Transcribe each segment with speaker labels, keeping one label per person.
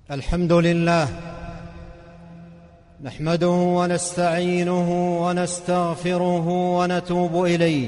Speaker 1: الحمد لله نحمده ونستعينه ونستغفره ونتوب إليه،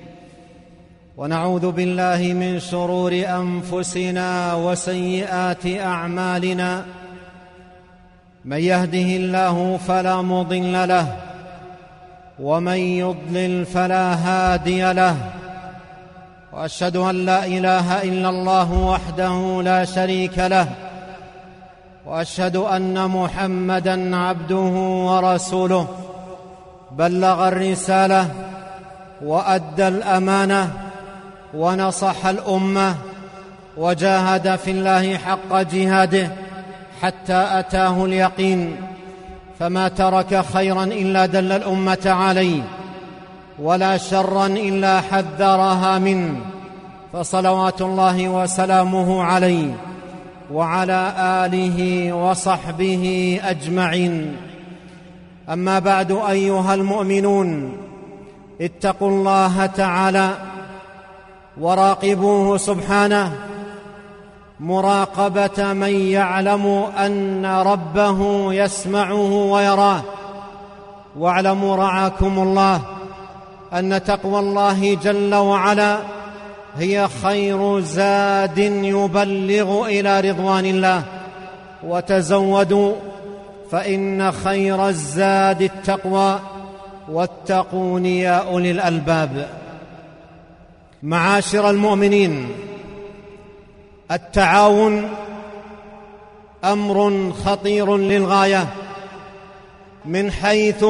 Speaker 1: ونعوذ بالله من شرور أنفسنا وسيئات أعمالنا. من يهده الله فلا مضل له، ومن يضلل فلا هادي له، وأشهد أن لا إله إلا الله وحده لا شريك له، وأشهد أن محمدًا عبده ورسوله، بلغ الرسالة وأدى الأمانة ونصح الأمة، وجاهد في الله حق جهاده حتى أتاه اليقين، فما ترك خيرًا إلا دل الأمة عليه، ولا شرًا إلا حذرها منه، فصلوات الله وسلامه عليه وعلى آله وصحبه أجمعين. أما بعد، أيها المؤمنون، اتقوا الله تعالى وراقبوه سبحانه مراقبة من يعلم أن ربه يسمعه ويراه. واعلموا رعاكم الله أن تقوى الله جل وعلا هي خير زاد يبلغ إلى رضوان الله، وتزودوا فإن خير الزاد التقوى، واتقون يا أولي الألباب. معاشر المؤمنين، التعاون أمر خطير للغاية من حيث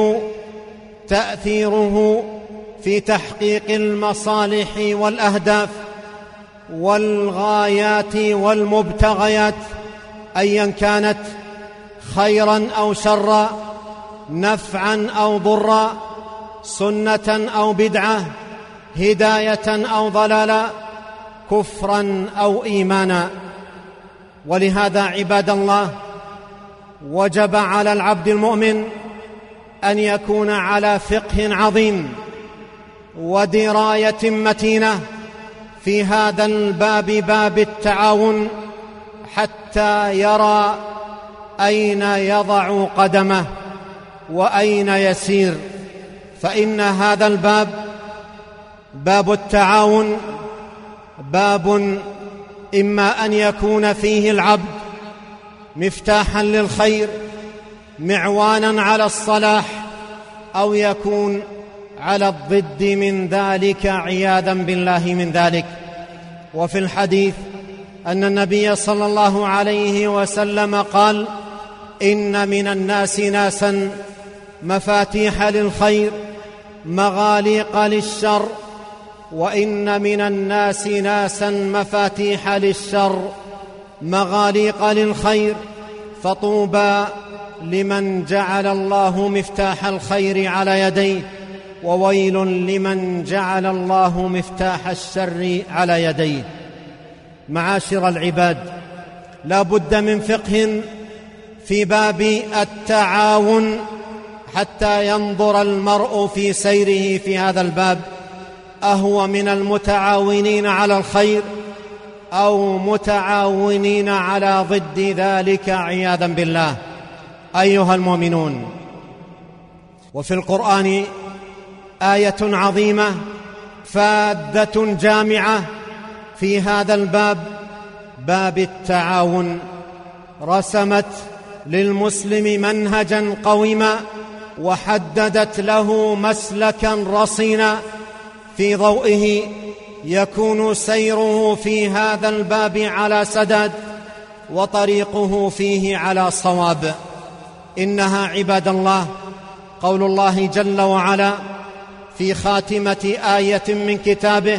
Speaker 1: تأثيره في تحقيق المصالح والأهداف والغايات والمبتغيات، أيا كانت، خيرا أو شرا، نفعا أو ضرا، سنة أو بدعة، هداية أو ضلالا، كفرا أو إيمانا. ولهذا عباد الله، وجب على العبد المؤمن أن يكون على فقه عظيم ودراية متينة في هذا الباب، باب التعاون، حتى يرى أين يضع قدمه وأين يسير. فإن هذا الباب، باب التعاون، باب إما أن يكون فيه العبد مفتاحا للخير، معوانا على الصلاح، أو يكون على الضد من ذلك، عياذا بالله من ذلك. وفي الحديث أن النبي صلى الله عليه وسلم قال: إن من الناس ناسا مفاتيح للخير مغاليق للشر، وإن من الناس ناسا مفاتيح للشر مغاليق للخير، فطوبى لمن جعل الله مفتاح الخير على يديه، وويل لمن جعل الله مفتاح الشر على يديه. معاشر العباد، لا بد من فقه في باب التعاون حتى ينظر المرء في سيره في هذا الباب، أهو من المتعاونين على الخير أو متعاونين على ضد ذلك، عياذا بالله. أيها المؤمنون، وفي القرآن آية عظيمة فاذة جامعة في هذا الباب، باب التعاون، رسمت للمسلم منهجا قويما، وحددت له مسلكا رصينا في ضوئه يكون سيره في هذا الباب على سداد، وطريقه فيه على صواب. إنها عباد الله قول الله جل وعلا في خاتمة آية من كتابه: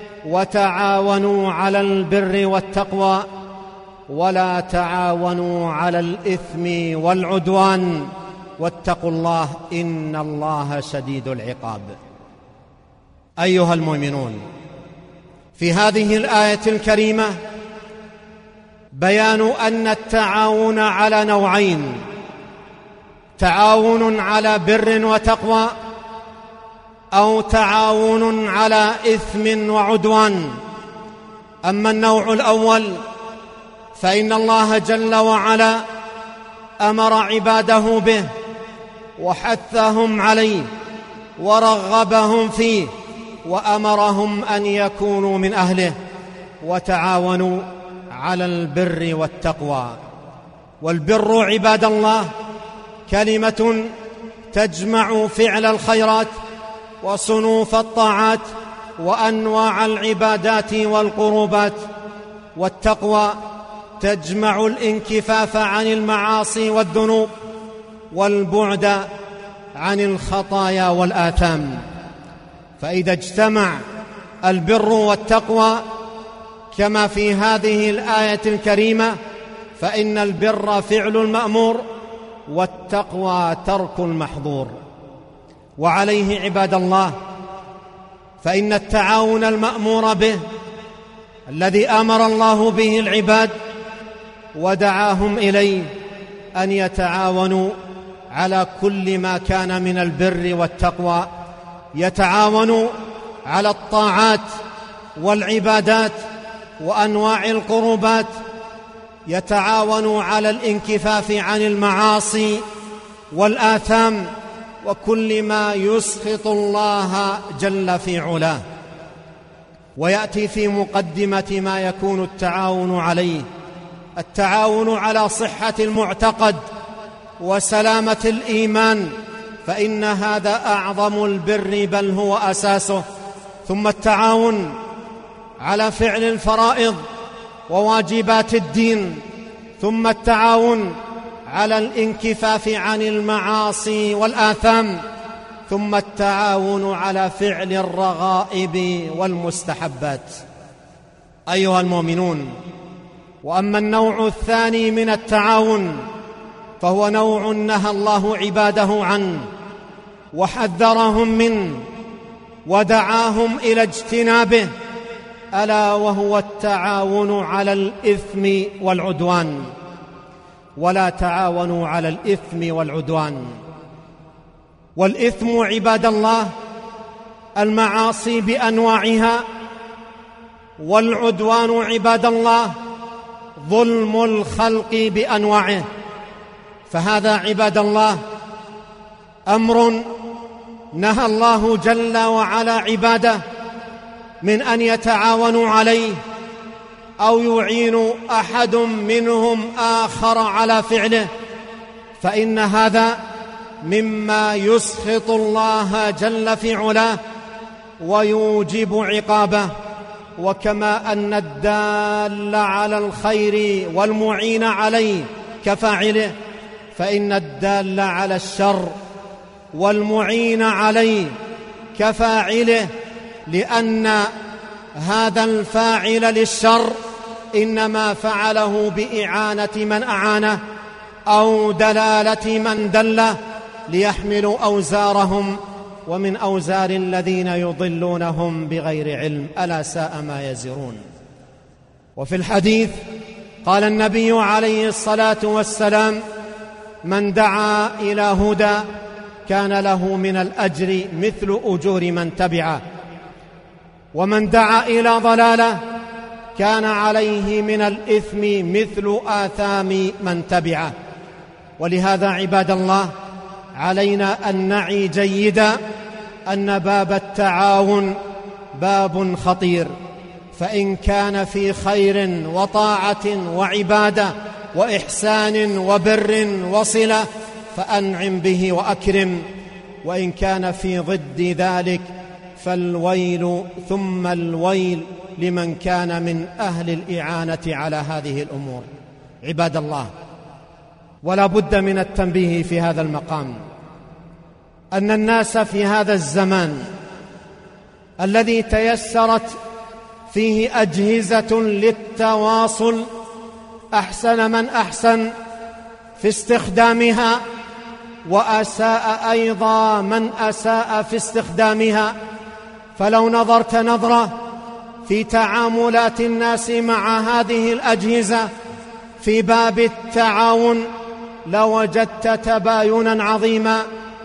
Speaker 1: وتعاونوا على البر والتقوى ولا تعاونوا على الإثم والعدوان واتقوا الله إن الله شديد العقاب. أيها المؤمنون، في هذه الآية الكريمة بيان أن التعاون على نوعين: تعاون على بر وتقوى، أو تعاون على إثم وعدوان. أما النوع الأول فإن الله جل وعلا أمر عباده به وحثهم عليه ورغبهم فيه وأمرهم أن يكونوا من أهله، وتعاونوا على البر والتقوى. والبر عباد الله كلمة تجمع فعل الخيرات وصنوف الطاعات وأنواع العبادات والقربات، والتقوى تجمع الانكفاف عن المعاصي والذنوب والبعد عن الخطايا والآثام. فإذا اجتمع البر والتقوى كما في هذه الآية الكريمة فإن البر فعل المأمور والتقوى ترك المحظور. وعليه عباد الله فإن التعاون المأمور به الذي أمر الله به العباد ودعاهم إليه أن يتعاونوا على كل ما كان من البر والتقوى، يتعاونوا على الطاعات والعبادات وأنواع القربات، يتعاونوا على الانكفاف عن المعاصي والآثام وكل ما يسخط الله جل في علاه. ويأتي في مقدمة ما يكون التعاون عليه التعاون على صحة المعتقد وسلامة الإيمان، فإن هذا أعظم البر بل هو أساسه. ثم التعاون على فعل الفرائض وواجبات الدين، ثم التعاون على الانكفاف عن المعاصي والآثام، ثم التعاون على فعل الرغائب والمستحبات. أيها المؤمنون، وأما النوع الثاني من التعاون فهو نوع نهى الله عباده عنه وحذرهم منه ودعاهم إلى اجتنابه، ألا وهو التعاون على الإثم والعدوان. ولا تعاونوا على الإثم والعدوان. والإثم عباد الله المعاصي بأنواعها، والعدوان عباد الله ظلم الخلق بأنواعه. فهذا عباد الله أمر نهى الله جل وعلا عباده من أن يتعاونوا عليه أو يعين أحد منهم آخر على فعله، فإن هذا مما يسخط الله جل في علاه ويوجب عقابه. وكما أن الدال على الخير والمعين عليه كفاعله، فإن الدال على الشر والمعين عليه كفاعله، لأن هذا الفاعل للشر إنما فعله بإعانة من أعانه أو دلالة من دله ليحملوا أوزارهم ومن أوزار الذين يضلونهم بغير علم، ألا ساء ما يزرون. وفي الحديث قال النبي عليه الصلاة والسلام: من دعا إلى هدى كان له من الأجر مثل أجور من تبعه، ومن دعا إلى ضلالة كان عليه من الإثم مثل آثام من تبعه. ولهذا عباد الله علينا أن نعي جيدا أن باب التعاون باب خطير، فإن كان في خير وطاعة وعبادة وإحسان وبر وصلة فأنعم به وأكرم، وإن كان في ضد ذلك فالويل ثم الويل لمن كان من أهل الإعانة على هذه الأمور. عباد الله، ولا بد من التنبيه في هذا المقام أن الناس في هذا الزمان الذي تيسرت فيه أجهزة للتواصل أحسن من أحسن في استخدامها، وأساء أيضا من أساء في استخدامها. فلو نظرت نظرة في تعاملات الناس مع هذه الأجهزة في باب التعاون لوجدت تباينا عظيما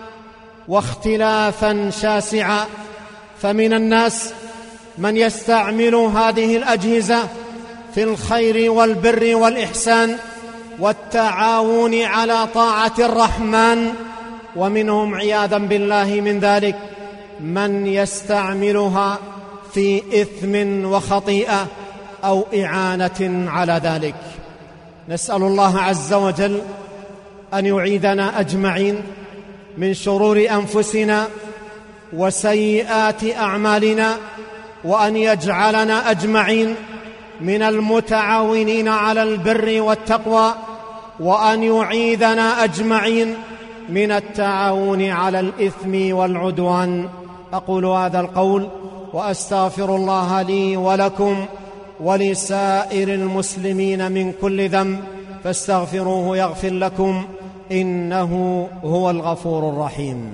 Speaker 1: واختلافا شاسعا. فمن الناس من يستعمل هذه الأجهزة في الخير والبر والإحسان والتعاون على طاعة الرحمن، ومنهم عياذا بالله من ذلك من يستعملها في إثم وخطيئة أو إعانة على ذلك. نسأل الله عز وجل أن يعيذنا أجمعين من شرور أنفسنا وسيئات أعمالنا، وأن يجعلنا أجمعين من المتعاونين على البر والتقوى، وأن يعيذنا أجمعين من التعاون على الإثم والعدوان. أقول هذا القول وأستغفر الله لي ولكم ولسائر المسلمين من كل ذنب، فاستغفروه يغفر لكم، إنه هو الغفور الرحيم.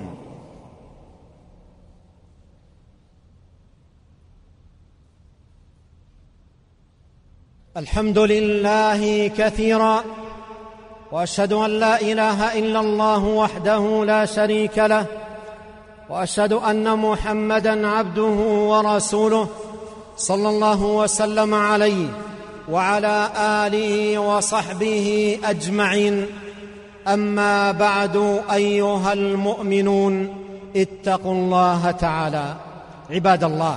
Speaker 1: الحمد لله كثيرا، وأشهد أن لا إله إلا الله وحده لا شريك له، وأشهد أن محمدًا عبده ورسوله صلى الله وسلم عليه وعلى آله وصحبه أجمعين. أما بعد، أيها المؤمنون، اتقوا الله تعالى. عباد الله،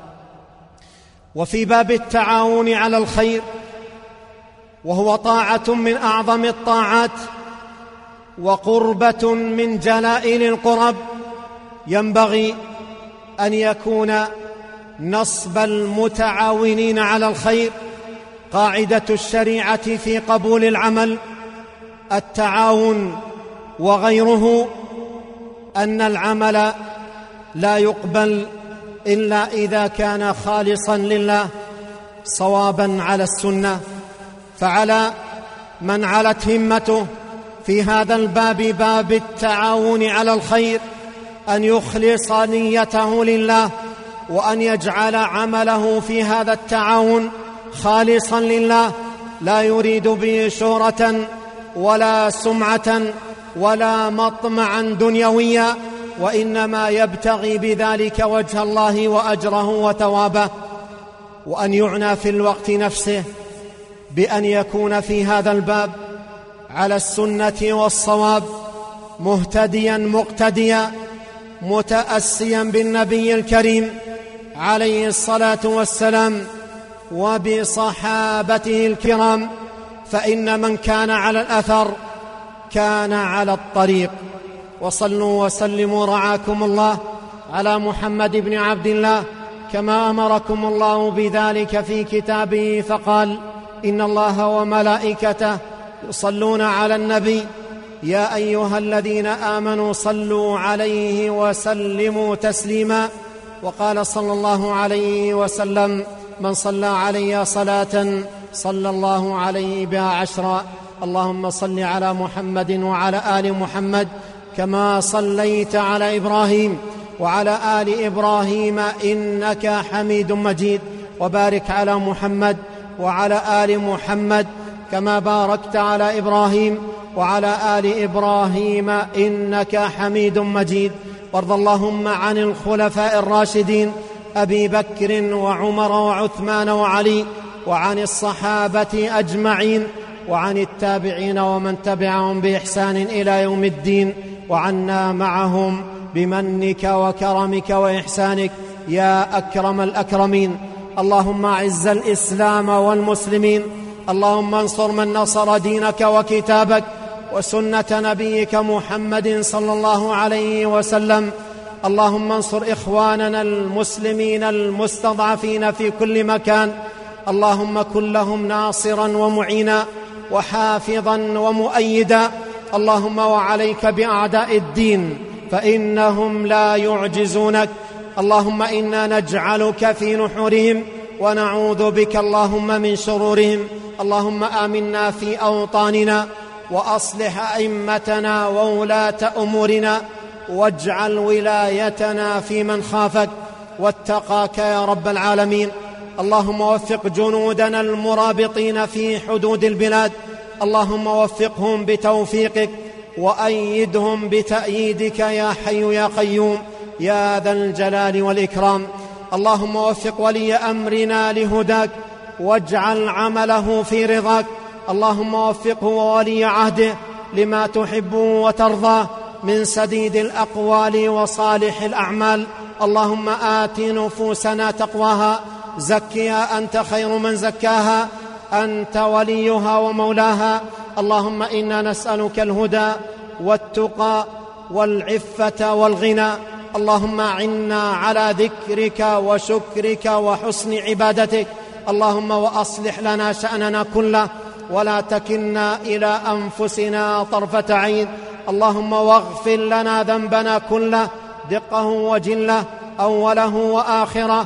Speaker 1: وفي باب التعاون على الخير، وهو طاعة من أعظم الطاعات وقربة من جلائل القرب، ينبغي أن يكون نصب المتعاونين على الخير قاعدة الشريعة في قبول العمل. التعاون وغيره أن العمل لا يقبل إلا إذا كان خالصا لله صوابا على السنة، فعلى من علت همته في هذا الباب، باب التعاون على الخير، أن يخلص نيته لله، وأن يجعل عمله في هذا التعاون خالصا لله، لا يريد به شهرة ولا سمعة ولا مطمعا دنيويا، وإنما يبتغي بذلك وجه الله وأجره وثوابه. وأن يعنى في الوقت نفسه بأن يكون في هذا الباب على السنة والصواب، مهتديا مقتديا، متأسيا بالنبي الكريم عليه الصلاة والسلام وبصحابته الكرام، فإن من كان على الأثر كان على الطريق. وصلوا وسلموا رعاكم الله على محمد بن عبد الله، كما أمركم الله بذلك في كتابه، فقال: إن الله وملائكته يصلون على النبي، يا أيها الذين آمنوا صلوا عليه وسلموا تسليما. وقال صلى الله عليه وسلم: من صلى علي صلاة صلى الله عليه بها 10. اللهم صل على محمد وعلى آل محمد كما صليت على إبراهيم وعلى آل إبراهيم إنك حميد مجيد، وبارك على محمد وعلى آل محمد كما باركت على إبراهيم وعلى آل إبراهيم إنك حميد مجيد. وارض اللهم عن الخلفاء الراشدين أبي بكر وعمر وعثمان وعلي، وعن الصحابة أجمعين، وعن التابعين ومن تبعهم بإحسان إلى يوم الدين، وعنا معهم بمنك وكرمك وإحسانك يا أكرم الأكرمين. اللهم أعز الإسلام والمسلمين، اللهم انصر من نصر دينك وكتابك وسنة نبيك محمد صلى الله عليه وسلم. اللهم انصر إخواننا المسلمين المستضعفين في كل مكان، اللهم كن لهم ناصرا ومعينا وحافظا ومؤيدا. اللهم وعليك بأعداء الدين فإنهم لا يعجزونك. اللهم إنا نجعلك في نحورهم ونعوذ بك اللهم من شرورهم. اللهم آمنا في أوطاننا، وأصلح أئمتنا وولاة أمورنا، واجعل ولايتنا في من خافك واتقاك يا رب العالمين. اللهم وفق جنودنا المرابطين في حدود البلاد، اللهم وفقهم بتوفيقك وأيدهم بتأييدك يا حي يا قيوم يا ذا الجلال والإكرام. اللهم وفق ولي أمرنا لهداك، واجعل عمله في رضاك. اللهم وفقه وولي عهده لما تحب وترضى من سديد الأقوال وصالح الأعمال. اللهم آت نفوسنا تقواها، زكها أنت خير من زكاها، أنت وليها ومولاها. اللهم إنا نسألك الهدى والتقى والعفة والغنى. اللهم أعنا على ذكرك وشكرك وحسن عبادتك. اللهم وأصلح لنا شأننا كله ولا تكلنا إلى أنفسنا طرفة عين. اللهم واغفر لنا ذنبنا كله دقه وجله، أوله وآخره،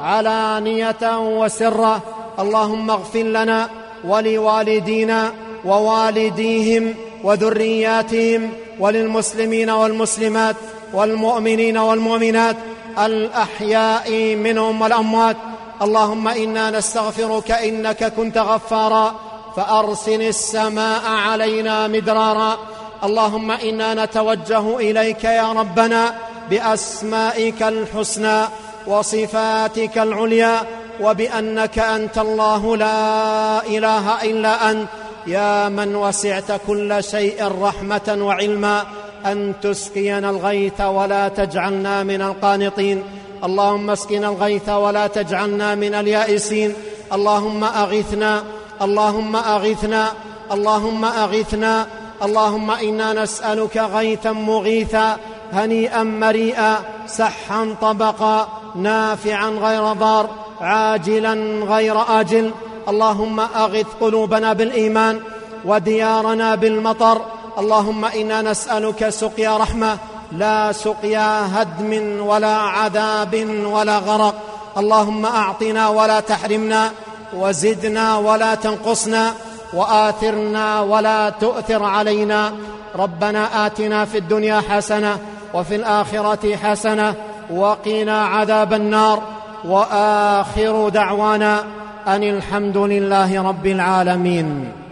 Speaker 1: علانية وسره. اللهم اغفر لنا ولوالدينا ووالديهم وذرياتهم وللمسلمين والمسلمات والمؤمنين والمؤمنات الأحياء منهم والأموات. اللهم إنا نستغفرك إنك كنت غفارا فأرسل السماء علينا مدرارا. اللهم إنا نتوجه إليك يا ربنا بأسمائك الحسنى وصفاتك العليا، وبأنك أنت الله لا إله إلا أنت، يا من وسعت كل شيء رحمة وعلما، أن تسقينا الغيث ولا تجعلنا من القانطين. اللهم اسقنا الغيث ولا تجعلنا من اليائسين. اللهم أغثنا، اللهم أغثنا، اللهم أغثنا. اللهم إنا نسألك غيثا مغيثا هنيئا مريئا سحا طبقا نافعا غير ضار عاجلا غير آجل. اللهم أغث قلوبنا بالإيمان وديارنا بالمطر. اللهم إنا نسألك سقيا رحمة لا سقيا هدم ولا عذاب ولا غرق. اللهم أعطنا ولا تحرمنا، وزدنا ولا تنقصنا، وآثرنا ولا تؤثر علينا. ربنا آتنا في الدنيا حسنة وفي الآخرة حسنة وقنا عذاب النار. وآخر دعوانا أن الحمد لله رب العالمين.